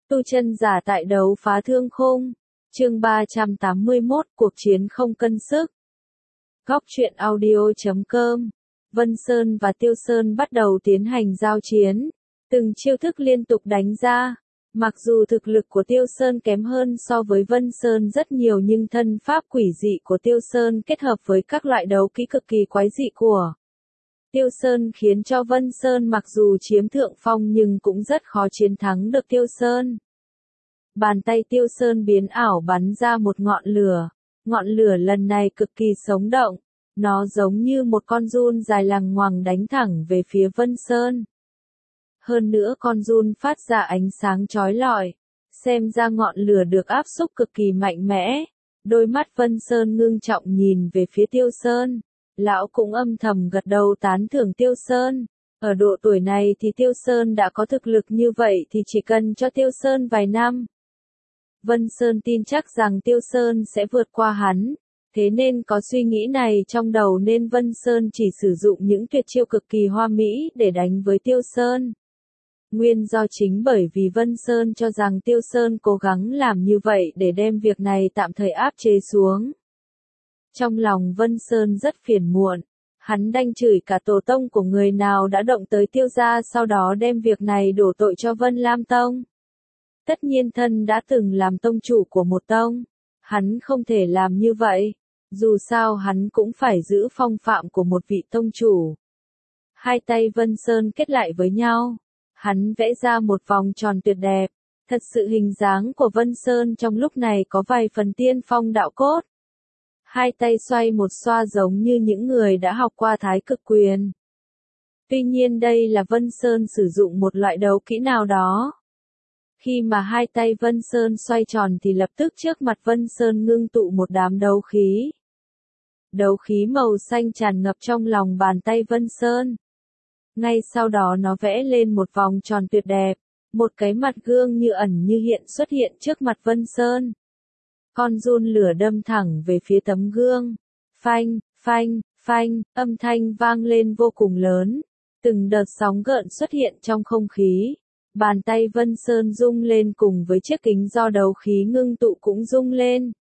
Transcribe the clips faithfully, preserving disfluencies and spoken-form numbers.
Tu chân giả tại đấu phá thương khung. Chương ba trăm tám mươi mốt, cuộc chiến không cân sức. Góc truyện audio chấm com. Vân Sơn và Tiêu Sơn bắt đầu tiến hành giao chiến. Từng chiêu thức liên tục đánh ra. Mặc dù thực lực của Tiêu Sơn kém hơn so với Vân Sơn rất nhiều, nhưng thân pháp quỷ dị của Tiêu Sơn kết hợp với các loại đấu kỹ cực kỳ quái dị của Tiêu Sơn khiến cho Vân Sơn mặc dù chiếm thượng phong nhưng cũng rất khó chiến thắng được Tiêu Sơn. Bàn tay Tiêu Sơn biến ảo bắn ra một ngọn lửa. Ngọn lửa lần này cực kỳ sống động. Nó giống như một con giun dài lằng ngoằng đánh thẳng về phía Vân Sơn. Hơn nữa con giun phát ra ánh sáng chói lọi. Xem ra ngọn lửa được áp xúc cực kỳ mạnh mẽ. Đôi mắt Vân Sơn ngưng trọng nhìn về phía Tiêu Sơn. Lão cũng âm thầm gật đầu tán thưởng Tiêu Sơn. Ở độ tuổi này thì Tiêu Sơn đã có thực lực như vậy thì chỉ cần cho Tiêu Sơn vài năm. Vân Sơn tin chắc rằng Tiêu Sơn sẽ vượt qua hắn. Thế nên có suy nghĩ này trong đầu nên Vân Sơn chỉ sử dụng những tuyệt chiêu cực kỳ hoa mỹ để đánh với Tiêu Sơn. Nguyên do chính bởi vì Vân Sơn cho rằng Tiêu Sơn cố gắng làm như vậy để đem việc này tạm thời áp chế xuống. Trong lòng Vân Sơn rất phiền muộn. Hắn đanh chửi cả tổ tông của người nào đã động tới Tiêu gia, sau đó đem việc này đổ tội cho Vân Lam Tông. Tất nhiên thân đã từng làm tông chủ của một tông. Hắn không thể làm như vậy. Dù sao hắn cũng phải giữ phong phạm của một vị tông chủ. Hai tay Vân Sơn kết lại với nhau. Hắn vẽ ra một vòng tròn tuyệt đẹp. Thật sự hình dáng của Vân Sơn trong lúc này có vài phần tiên phong đạo cốt. Hai tay xoay một xoa giống như những người đã học qua thái cực quyền. Tuy nhiên đây là Vân Sơn sử dụng một loại đấu kỹ nào đó. Khi mà hai tay Vân Sơn xoay tròn thì lập tức trước mặt Vân Sơn ngưng tụ một đám đấu khí. Đấu khí màu xanh tràn ngập trong lòng bàn tay Vân Sơn. Ngay sau đó nó vẽ lên một vòng tròn tuyệt đẹp. Một cái mặt gương như ẩn như hiện xuất hiện trước mặt Vân Sơn. Con giun lửa đâm thẳng về phía tấm gương. Phanh, phanh, phanh, âm thanh vang lên vô cùng lớn. Từng đợt sóng gợn xuất hiện trong không khí. Bàn tay Vân Sơn rung lên cùng với chiếc kính do đấu khí ngưng tụ cũng rung lên.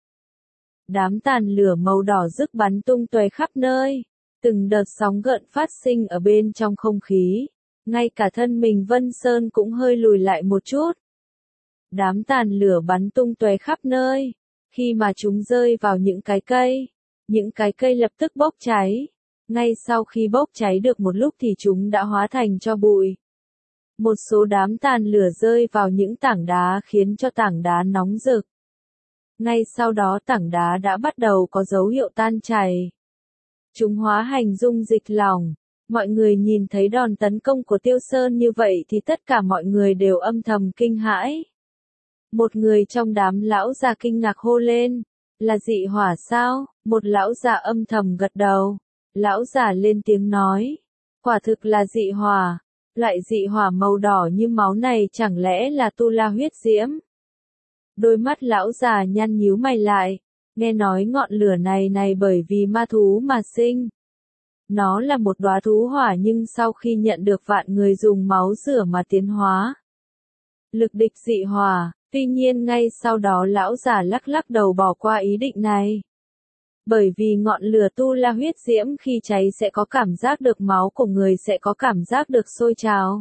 Đám tàn lửa màu đỏ rực bắn tung tóe khắp nơi. Từng đợt sóng gợn phát sinh ở bên trong không khí. Ngay cả thân mình Vân Sơn cũng hơi lùi lại một chút. Đám tàn lửa bắn tung tóe khắp nơi. Khi mà chúng rơi vào những cái cây, những cái cây lập tức bốc cháy. Ngay sau khi bốc cháy được một lúc thì chúng đã hóa thành tro bụi. Một số đám tàn lửa rơi vào những tảng đá khiến cho tảng đá nóng rực. Ngay sau đó tảng đá đã bắt đầu có dấu hiệu tan chảy. Chúng hóa thành dung dịch lỏng. Mọi người nhìn thấy đòn tấn công của Tiêu Sơn như vậy thì tất cả mọi người đều âm thầm kinh hãi. Một người trong đám lão già kinh ngạc hô lên, là dị hỏa sao? Một lão già âm thầm gật đầu. Lão già lên tiếng nói, quả thực là dị hỏa. Loại dị hỏa màu đỏ như máu này chẳng lẽ là tu la huyết diễm? Đôi mắt lão già nhăn nhíu mày lại, nghe nói ngọn lửa này này bởi vì ma thú mà sinh. Nó là một đóa thú hỏa nhưng sau khi nhận được vạn người dùng máu rửa mà tiến hóa. Lực địch dị hỏa, tuy nhiên ngay sau đó lão già lắc lắc đầu bỏ qua ý định này. Bởi vì ngọn lửa tu la huyết diễm khi cháy sẽ có cảm giác được máu của người sẽ có cảm giác được sôi trào.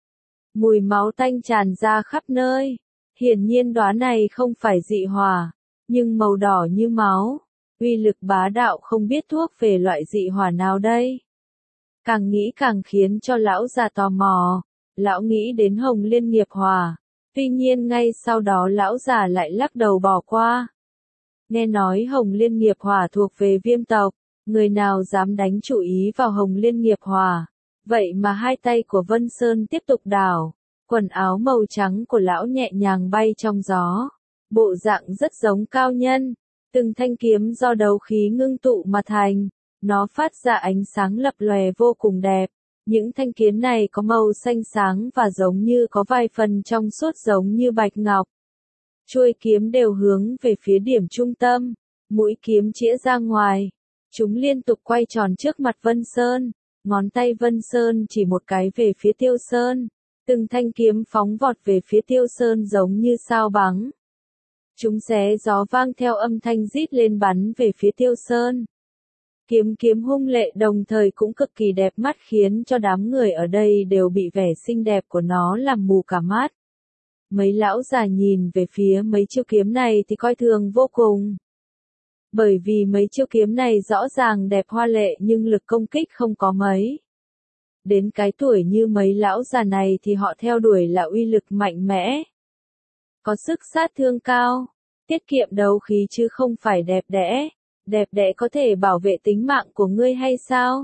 Mùi máu tanh tràn ra khắp nơi. Hiển nhiên đóa này không phải dị hỏa, nhưng màu đỏ như máu. Uy lực bá đạo không biết thuốc về loại dị hỏa nào đây. Càng nghĩ càng khiến cho lão già tò mò. Lão nghĩ đến Hồng Liên Nghiệp Hỏa. Tuy nhiên ngay sau đó lão già lại lắc đầu bỏ qua. Nghe nói Hồng Liên Nghiệp Hỏa thuộc về Viêm tộc, người nào dám đánh chủ ý vào Hồng Liên Nghiệp Hỏa. Vậy mà hai tay của Vân Sơn tiếp tục đảo, quần áo màu trắng của lão nhẹ nhàng bay trong gió. Bộ dạng rất giống cao nhân, từng thanh kiếm do đấu khí ngưng tụ mà thành, nó phát ra ánh sáng lập lòe vô cùng đẹp. Những thanh kiếm này có màu xanh sáng và giống như có vài phần trong suốt giống như bạch ngọc. Chuôi kiếm đều hướng về phía điểm trung tâm, mũi kiếm chĩa ra ngoài. Chúng liên tục quay tròn trước mặt Vân Sơn, ngón tay Vân Sơn chỉ một cái về phía Tiêu Sơn. Từng thanh kiếm phóng vọt về phía Tiêu Sơn giống như sao bắn. Chúng xé gió vang theo âm thanh rít lên bắn về phía Tiêu Sơn. Kiếm kiếm hung lệ đồng thời cũng cực kỳ đẹp mắt khiến cho đám người ở đây đều bị vẻ xinh đẹp của nó làm mù cả mắt. Mấy lão già nhìn về phía mấy chiêu kiếm này thì coi thường vô cùng. Bởi vì mấy chiêu kiếm này rõ ràng đẹp hoa lệ nhưng lực công kích không có mấy. Đến cái tuổi như mấy lão già này thì họ theo đuổi là uy lực mạnh mẽ. Có sức sát thương cao, tiết kiệm đấu khí chứ không phải đẹp đẽ. Đẹp đẽ có thể bảo vệ tính mạng của ngươi hay sao?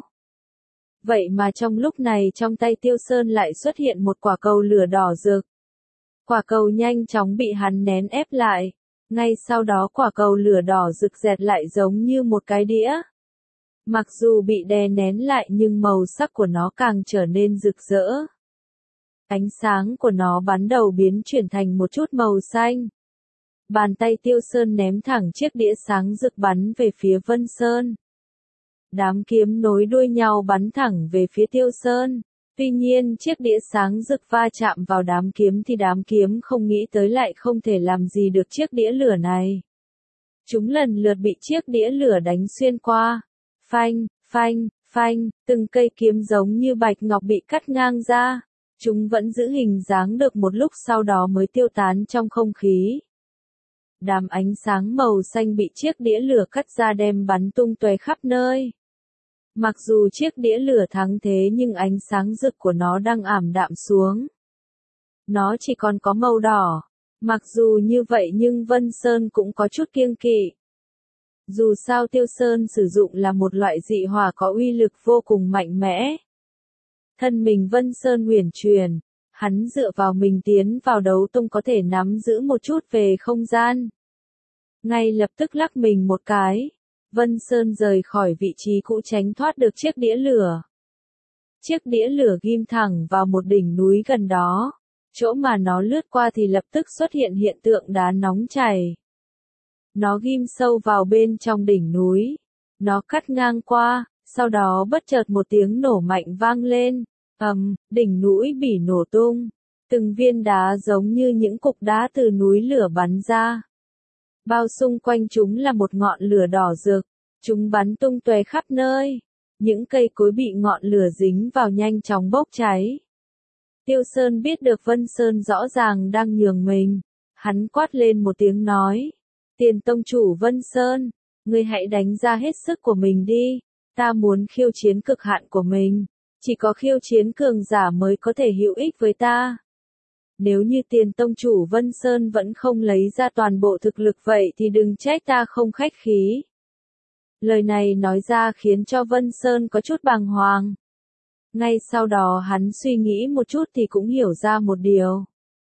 Vậy mà trong lúc này trong tay Tiêu Sơn lại xuất hiện một quả cầu lửa đỏ rực. Quả cầu nhanh chóng bị hắn nén ép lại. Ngay sau đó quả cầu lửa đỏ rực rẹt lại giống như một cái đĩa. Mặc dù bị đè nén lại nhưng màu sắc của nó càng trở nên rực rỡ. Ánh sáng của nó bắn đầu biến chuyển thành một chút màu xanh. Bàn tay Tiêu Sơn ném thẳng chiếc đĩa sáng rực bắn về phía Vân Sơn. Đám kiếm nối đuôi nhau bắn thẳng về phía Tiêu Sơn. Tuy nhiên chiếc đĩa sáng rực va chạm vào đám kiếm thì đám kiếm không nghĩ tới lại không thể làm gì được chiếc đĩa lửa này. Chúng lần lượt bị chiếc đĩa lửa đánh xuyên qua. Phanh, phanh, phanh, từng cây kiếm giống như bạch ngọc bị cắt ngang ra. Chúng vẫn giữ hình dáng được một lúc sau đó mới tiêu tán trong không khí. Đám ánh sáng màu xanh bị chiếc đĩa lửa cắt ra đem bắn tung tóe khắp nơi. Mặc dù chiếc đĩa lửa thắng thế nhưng ánh sáng rực của nó đang ảm đạm xuống. Nó chỉ còn có màu đỏ. Mặc dù như vậy nhưng Vân Sơn cũng có chút kiêng kỵ. Dù sao Tiêu Sơn sử dụng là một loại dị hỏa có uy lực vô cùng mạnh mẽ. Thân mình Vân Sơn huyền truyền. Hắn dựa vào mình tiến vào đấu tông có thể nắm giữ một chút về không gian. Ngay lập tức lắc mình một cái. Vân Sơn rời khỏi vị trí cũ tránh thoát được chiếc đĩa lửa. Chiếc đĩa lửa ghim thẳng vào một đỉnh núi gần đó. Chỗ mà nó lướt qua thì lập tức xuất hiện hiện tượng đá nóng chảy. Nó ghim sâu vào bên trong đỉnh núi. Nó cắt ngang qua, sau đó bất chợt một tiếng nổ mạnh vang lên. Ầm, um, đỉnh núi bị nổ tung. Từng viên đá giống như những cục đá từ núi lửa bắn ra. Bao xung quanh chúng là một ngọn lửa đỏ rực. Chúng bắn tung tóe khắp nơi. Những cây cối bị ngọn lửa dính vào nhanh chóng bốc cháy. Tiêu Sơn biết được Vân Sơn rõ ràng đang nhường mình. Hắn quát lên một tiếng nói. Tiền tông chủ Vân Sơn, ngươi hãy đánh ra hết sức của mình đi. Ta muốn khiêu chiến cực hạn của mình. Chỉ có khiêu chiến cường giả mới có thể hữu ích với ta. Nếu như tiền tông chủ Vân Sơn vẫn không lấy ra toàn bộ thực lực vậy thì đừng trách ta không khách khí. Lời này nói ra khiến cho Vân Sơn có chút bàng hoàng. Ngay sau đó hắn suy nghĩ một chút thì cũng hiểu ra một điều.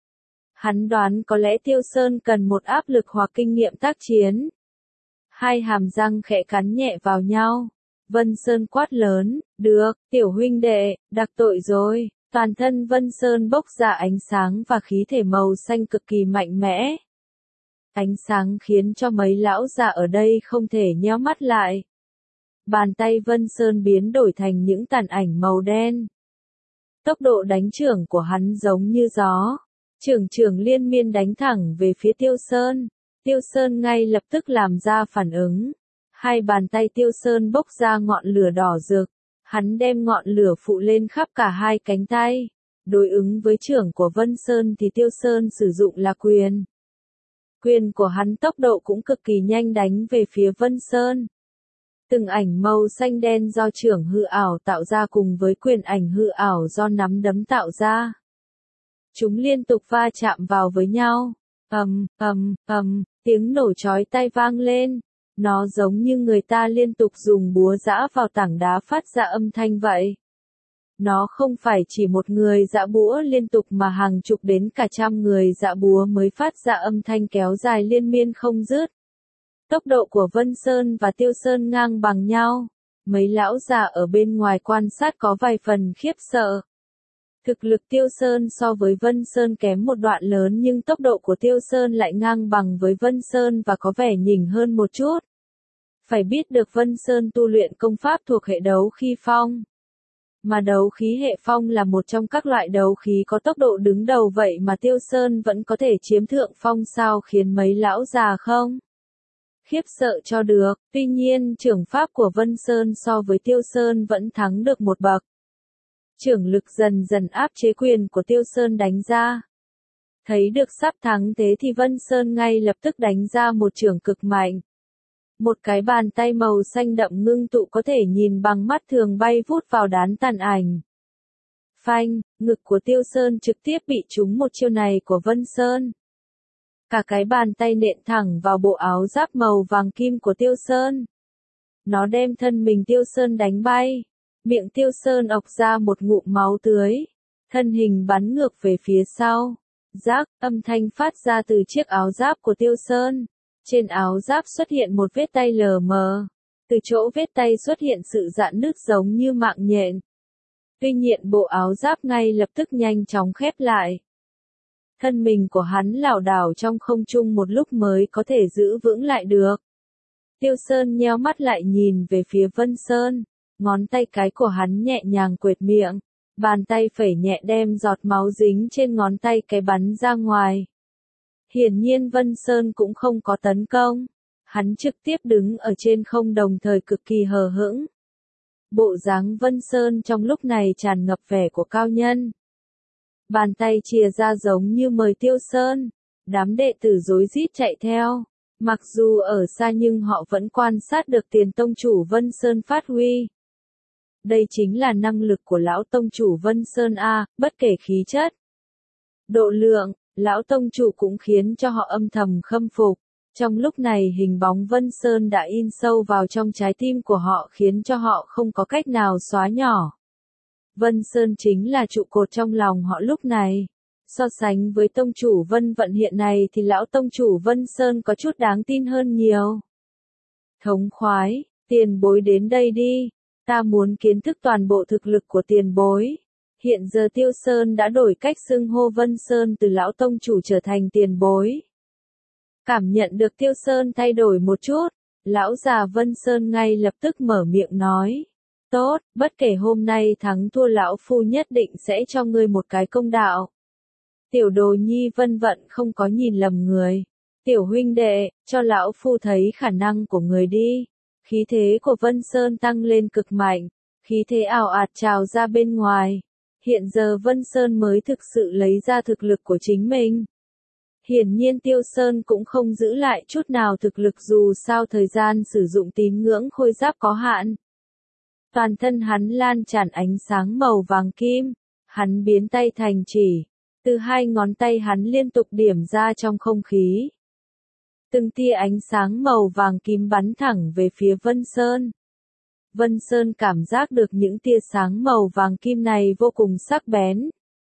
Hắn đoán có lẽ Tiêu Sơn cần một áp lực hoặc kinh nghiệm tác chiến. Hai hàm răng khẽ cắn nhẹ vào nhau. Vân Sơn quát lớn, được, tiểu huynh đệ, đặc tội rồi. Toàn thân Vân Sơn bốc ra ánh sáng và khí thể màu xanh cực kỳ mạnh mẽ. Ánh sáng khiến cho mấy lão già ở đây không thể nheo mắt lại. Bàn tay Vân Sơn biến đổi thành những tàn ảnh màu đen. Tốc độ đánh chưởng của hắn giống như gió. Chưởng chưởng liên miên đánh thẳng về phía Tiêu Sơn. Tiêu Sơn ngay lập tức làm ra phản ứng. Hai bàn tay Tiêu Sơn bốc ra ngọn lửa đỏ rực. Hắn đem ngọn lửa phụ lên khắp cả hai cánh tay. Đối ứng với chưởng của Vân Sơn thì Tiêu Sơn sử dụng là quyền. Quyền của hắn tốc độ cũng cực kỳ nhanh đánh về phía Vân Sơn. Từng ảnh màu xanh đen do chưởng hư ảo tạo ra cùng với quyền ảnh hư ảo do nắm đấm tạo ra. Chúng liên tục va chạm vào với nhau. Ầm, ầm, ầm, tiếng nổ chói tai vang lên. Nó giống như người ta liên tục dùng búa giã vào tảng đá phát ra âm thanh vậy. Nó không phải chỉ một người giã búa liên tục mà hàng chục đến cả trăm người giã búa mới phát ra âm thanh kéo dài liên miên không dứt. Tốc độ của Vân Sơn và Tiêu Sơn ngang bằng nhau. Mấy lão già ở bên ngoài quan sát có vài phần khiếp sợ. Thực lực Tiêu Sơn so với Vân Sơn kém một đoạn lớn nhưng tốc độ của Tiêu Sơn lại ngang bằng với Vân Sơn và có vẻ nhỉnh hơn một chút. Phải biết được Vân Sơn tu luyện công pháp thuộc hệ đấu khi phong. Mà đấu khí hệ phong là một trong các loại đấu khí có tốc độ đứng đầu, vậy mà Tiêu Sơn vẫn có thể chiếm thượng phong sao, khiến mấy lão già không khiếp sợ cho được. Tuy nhiên trưởng pháp của Vân Sơn so với Tiêu Sơn vẫn thắng được một bậc. Trưởng lực dần dần áp chế quyền của Tiêu Sơn đánh ra. Thấy được sắp thắng thế thì Vân Sơn ngay lập tức đánh ra một chưởng cực mạnh. Một cái bàn tay màu xanh đậm ngưng tụ có thể nhìn bằng mắt thường bay vút vào đán tàn ảnh. Phanh, ngực của Tiêu Sơn trực tiếp bị trúng một chiêu này của Vân Sơn. Cả cái bàn tay nện thẳng vào bộ áo giáp màu vàng kim của Tiêu Sơn. Nó đem thân mình Tiêu Sơn đánh bay. Miệng Tiêu Sơn ọc ra một ngụm máu tưới. Thân hình bắn ngược về phía sau. Rác, âm thanh phát ra từ chiếc áo giáp của Tiêu Sơn. Trên áo giáp xuất hiện một vết tay lờ mờ. Từ chỗ vết tay xuất hiện sự rạn nứt giống như mạng nhện. Tuy nhiên bộ áo giáp ngay lập tức nhanh chóng khép lại. Thân mình của hắn lảo đảo trong không trung một lúc mới có thể giữ vững lại được. Tiêu Sơn nheo mắt lại nhìn về phía Vân Sơn. Ngón tay cái của hắn nhẹ nhàng quệt miệng. Bàn tay phẩy nhẹ đem giọt máu dính trên ngón tay cái bắn ra ngoài. Hiển nhiên Vân Sơn cũng không có tấn công. Hắn trực tiếp đứng ở trên không đồng thời cực kỳ hờ hững. Bộ dáng Vân Sơn trong lúc này tràn ngập vẻ của cao nhân. Bàn tay chìa ra giống như mời Tiêu Sơn. Đám đệ tử rối rít chạy theo. Mặc dù ở xa nhưng họ vẫn quan sát được tiền tông chủ Vân Sơn phát huy. Đây chính là năng lực của lão tông chủ Vân Sơn A, bất kể khí chất, độ lượng, lão tông chủ cũng khiến cho họ âm thầm khâm phục. Trong lúc này hình bóng Vân Sơn đã in sâu vào trong trái tim của họ khiến cho họ không có cách nào xóa nhỏ. Vân Sơn chính là trụ cột trong lòng họ lúc này. So sánh với tông chủ Vân Vận hiện nay thì lão tông chủ Vân Sơn có chút đáng tin hơn nhiều. Thống khoái, tiền bối đến đây đi. Ta muốn kiến thức toàn bộ thực lực của tiền bối. Hiện giờ Tiêu Sơn đã đổi cách xưng hô Vân Sơn từ lão tông chủ trở thành tiền bối. Cảm nhận được Tiêu Sơn thay đổi một chút, lão già Vân Sơn ngay lập tức mở miệng nói. Tốt, bất kể hôm nay thắng thua lão phu nhất định sẽ cho ngươi một cái công đạo. Tiểu đồ nhi Vân Vận không có nhìn lầm người. Tiểu huynh đệ, cho lão phu thấy khả năng của người đi. Khí thế của Vân Sơn tăng lên cực mạnh, khí thế ảo ạt trào ra bên ngoài. Hiện giờ Vân Sơn mới thực sự lấy ra thực lực của chính mình. Hiển nhiên Tiêu Sơn cũng không giữ lại chút nào thực lực dù sao thời gian sử dụng tín ngưỡng khôi giáp có hạn. Toàn thân hắn lan tràn ánh sáng màu vàng kim, hắn biến tay thành chỉ. Từ hai ngón tay hắn liên tục điểm ra trong không khí. Từng tia ánh sáng màu vàng kim bắn thẳng về phía Vân Sơn. Vân Sơn cảm giác được những tia sáng màu vàng kim này vô cùng sắc bén.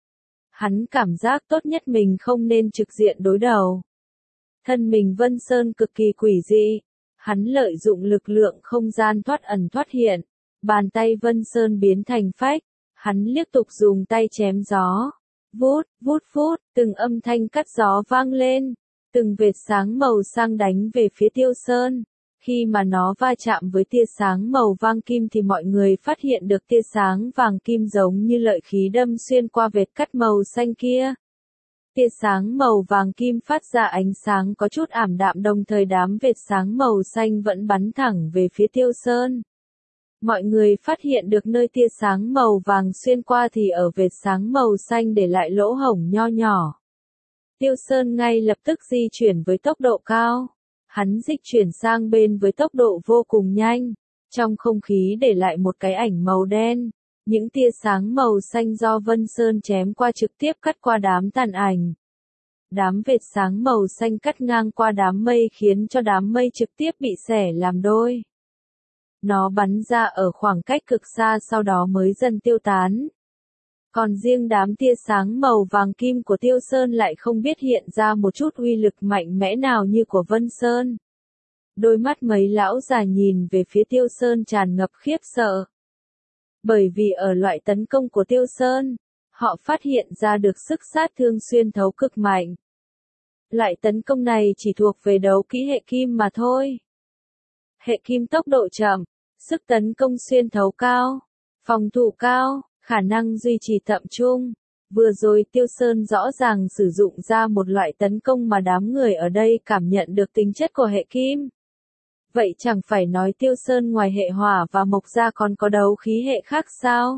Hắn cảm giác tốt nhất mình không nên trực diện đối đầu. Thân mình Vân Sơn cực kỳ quỷ dị. Hắn lợi dụng lực lượng không gian thoát ẩn thoát hiện. Bàn tay Vân Sơn biến thành phách. Hắn liên tục dùng tay chém gió. Vút, vút vút, từng âm thanh cắt gió vang lên. Từng vệt sáng màu sang đánh về phía Tiêu Sơn. Khi mà nó va chạm với tia sáng màu vàng kim thì mọi người phát hiện được tia sáng vàng kim giống như lợi khí đâm xuyên qua vệt cắt màu xanh kia. Tia sáng màu vàng kim phát ra ánh sáng có chút ảm đạm đồng thời đám vệt sáng màu xanh vẫn bắn thẳng về phía Tiêu Sơn. Mọi người phát hiện được nơi tia sáng màu vàng xuyên qua thì ở vệt sáng màu xanh để lại lỗ hổng nho nhỏ. Tiêu Sơn ngay lập tức di chuyển với tốc độ cao. Hắn dịch chuyển sang bên với tốc độ vô cùng nhanh. Trong không khí để lại một cái ảnh màu đen. Những tia sáng màu xanh do Vân Sơn chém qua trực tiếp cắt qua đám tàn ảnh. Đám vệt sáng màu xanh cắt ngang qua đám mây khiến cho đám mây trực tiếp bị xẻ làm đôi. Nó bắn ra ở khoảng cách cực xa sau đó mới dần tiêu tán. Còn riêng đám tia sáng màu vàng kim của Tiêu Sơn lại không biết hiện ra một chút uy lực mạnh mẽ nào như của Vân Sơn. Đôi mắt mấy lão già nhìn về phía Tiêu Sơn tràn ngập khiếp sợ. Bởi vì ở loại tấn công của Tiêu Sơn, họ phát hiện ra được sức sát thương xuyên thấu cực mạnh. Loại tấn công này chỉ thuộc về đấu kỹ hệ kim mà thôi. Hệ kim tốc độ chậm, sức tấn công xuyên thấu cao. Phòng thủ cao, khả năng duy trì tập trung. Vừa rồi Tiêu Sơn rõ ràng sử dụng ra một loại tấn công mà đám người ở đây cảm nhận được tính chất của hệ kim. Vậy chẳng phải nói Tiêu Sơn ngoài hệ hỏa và mộc ra còn có đấu khí hệ khác sao?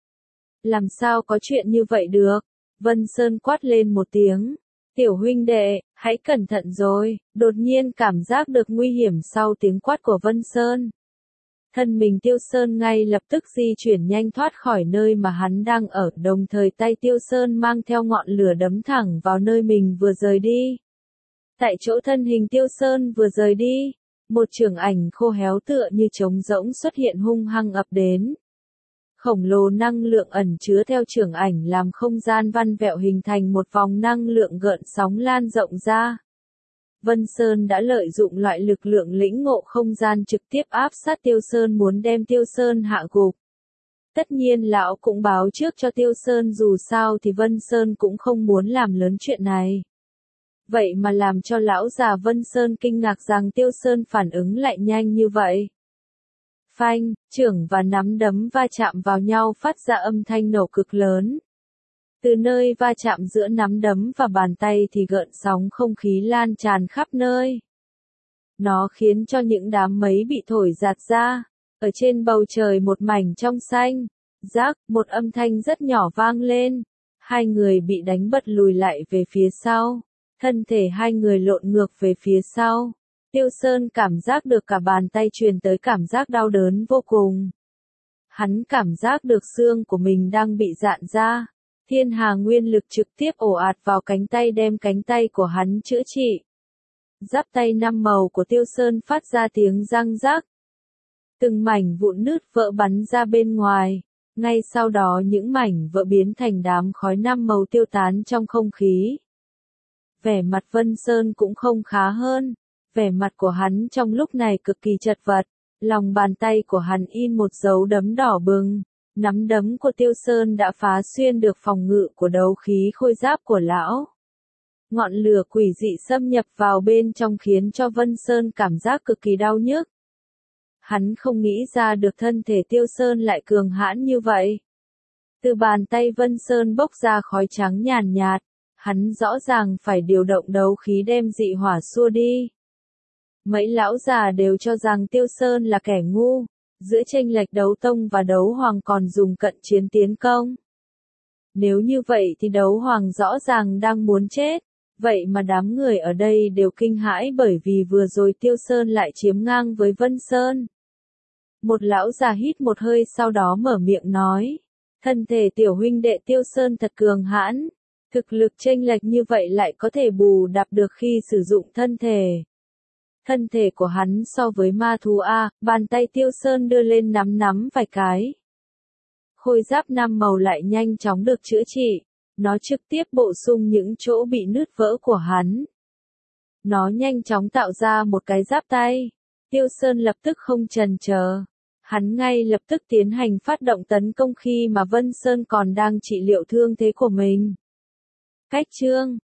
Làm sao có chuyện như vậy được? Vân Sơn quát lên một tiếng. Tiểu huynh đệ, hãy cẩn thận rồi, đột nhiên cảm giác được nguy hiểm sau tiếng quát của Vân Sơn. Thân mình Tiêu Sơn ngay lập tức di chuyển nhanh thoát khỏi nơi mà hắn đang ở, đồng thời tay Tiêu Sơn mang theo ngọn lửa đấm thẳng vào nơi mình vừa rời đi. Tại chỗ thân hình Tiêu Sơn vừa rời đi, một chưởng ảnh khô héo tựa như trống rỗng xuất hiện hung hăng ập đến. Khổng lồ năng lượng ẩn chứa theo chưởng ảnh làm không gian văn vẹo hình thành một vòng năng lượng gợn sóng lan rộng ra. Vân Sơn đã lợi dụng loại lực lượng lĩnh ngộ không gian trực tiếp áp sát Tiêu Sơn muốn đem Tiêu Sơn hạ gục. Tất nhiên lão cũng báo trước cho Tiêu Sơn dù sao thì Vân Sơn cũng không muốn làm lớn chuyện này. Vậy mà làm cho lão già Vân Sơn kinh ngạc rằng Tiêu Sơn phản ứng lại nhanh như vậy. Phanh, chưởng và nắm đấm va chạm vào nhau phát ra âm thanh nổ cực lớn. Từ nơi va chạm giữa nắm đấm và bàn tay thì gợn sóng không khí lan tràn khắp nơi. Nó khiến cho những đám mây bị thổi giạt ra. Ở trên bầu trời một mảnh trong xanh. Rác, một âm thanh rất nhỏ vang lên. Hai người bị đánh bật lùi lại về phía sau. Thân thể hai người lộn ngược về phía sau. Tiêu Sơn cảm giác được cả bàn tay truyền tới cảm giác đau đớn vô cùng. Hắn cảm giác được xương của mình đang bị rạn ra. Thiên hà nguyên lực trực tiếp ồ ạt vào cánh tay đem cánh tay của hắn chữa trị. Giáp tay năm màu của Tiêu Sơn phát ra tiếng răng rắc. Từng mảnh vụn nứt vỡ bắn ra bên ngoài. Ngay sau đó những mảnh vỡ biến thành đám khói năm màu tiêu tán trong không khí. Vẻ mặt Vân Sơn cũng không khá hơn. Vẻ mặt của hắn trong lúc này cực kỳ chật vật. Lòng bàn tay của hắn in một dấu đấm đỏ bừng. Nắm đấm của Tiêu Sơn đã phá xuyên được phòng ngự của đấu khí khôi giáp của lão. Ngọn lửa quỷ dị xâm nhập vào bên trong khiến cho Vân Sơn cảm giác cực kỳ đau nhức. Hắn không nghĩ ra được thân thể Tiêu Sơn lại cường hãn như vậy. Từ bàn tay Vân Sơn bốc ra khói trắng nhàn nhạt, hắn rõ ràng phải điều động đấu khí đem dị hỏa xua đi. Mấy lão già đều cho rằng Tiêu Sơn là kẻ ngu. Giữa chênh lệch đấu tông và đấu hoàng còn dùng cận chiến tiến công. Nếu như vậy thì đấu hoàng rõ ràng đang muốn chết. Vậy mà đám người ở đây đều kinh hãi bởi vì vừa rồi Tiêu Sơn lại chiếm ngang với Vân Sơn. Một lão già hít một hơi sau đó mở miệng nói. Thân thể tiểu huynh đệ Tiêu Sơn thật cường hãn. Thực lực chênh lệch như vậy lại có thể bù đắp được khi sử dụng thân thể. Thân thể của hắn so với ma thú A, bàn tay Tiêu Sơn đưa lên nắm nắm vài cái. Khôi giáp năm màu lại nhanh chóng được chữa trị. Nó trực tiếp bổ sung những chỗ bị nứt vỡ của hắn. Nó nhanh chóng tạo ra một cái giáp tay. Tiêu Sơn lập tức không chần chờ. Hắn ngay lập tức tiến hành phát động tấn công khi mà Vân Sơn còn đang trị liệu thương thế của mình. Cách chương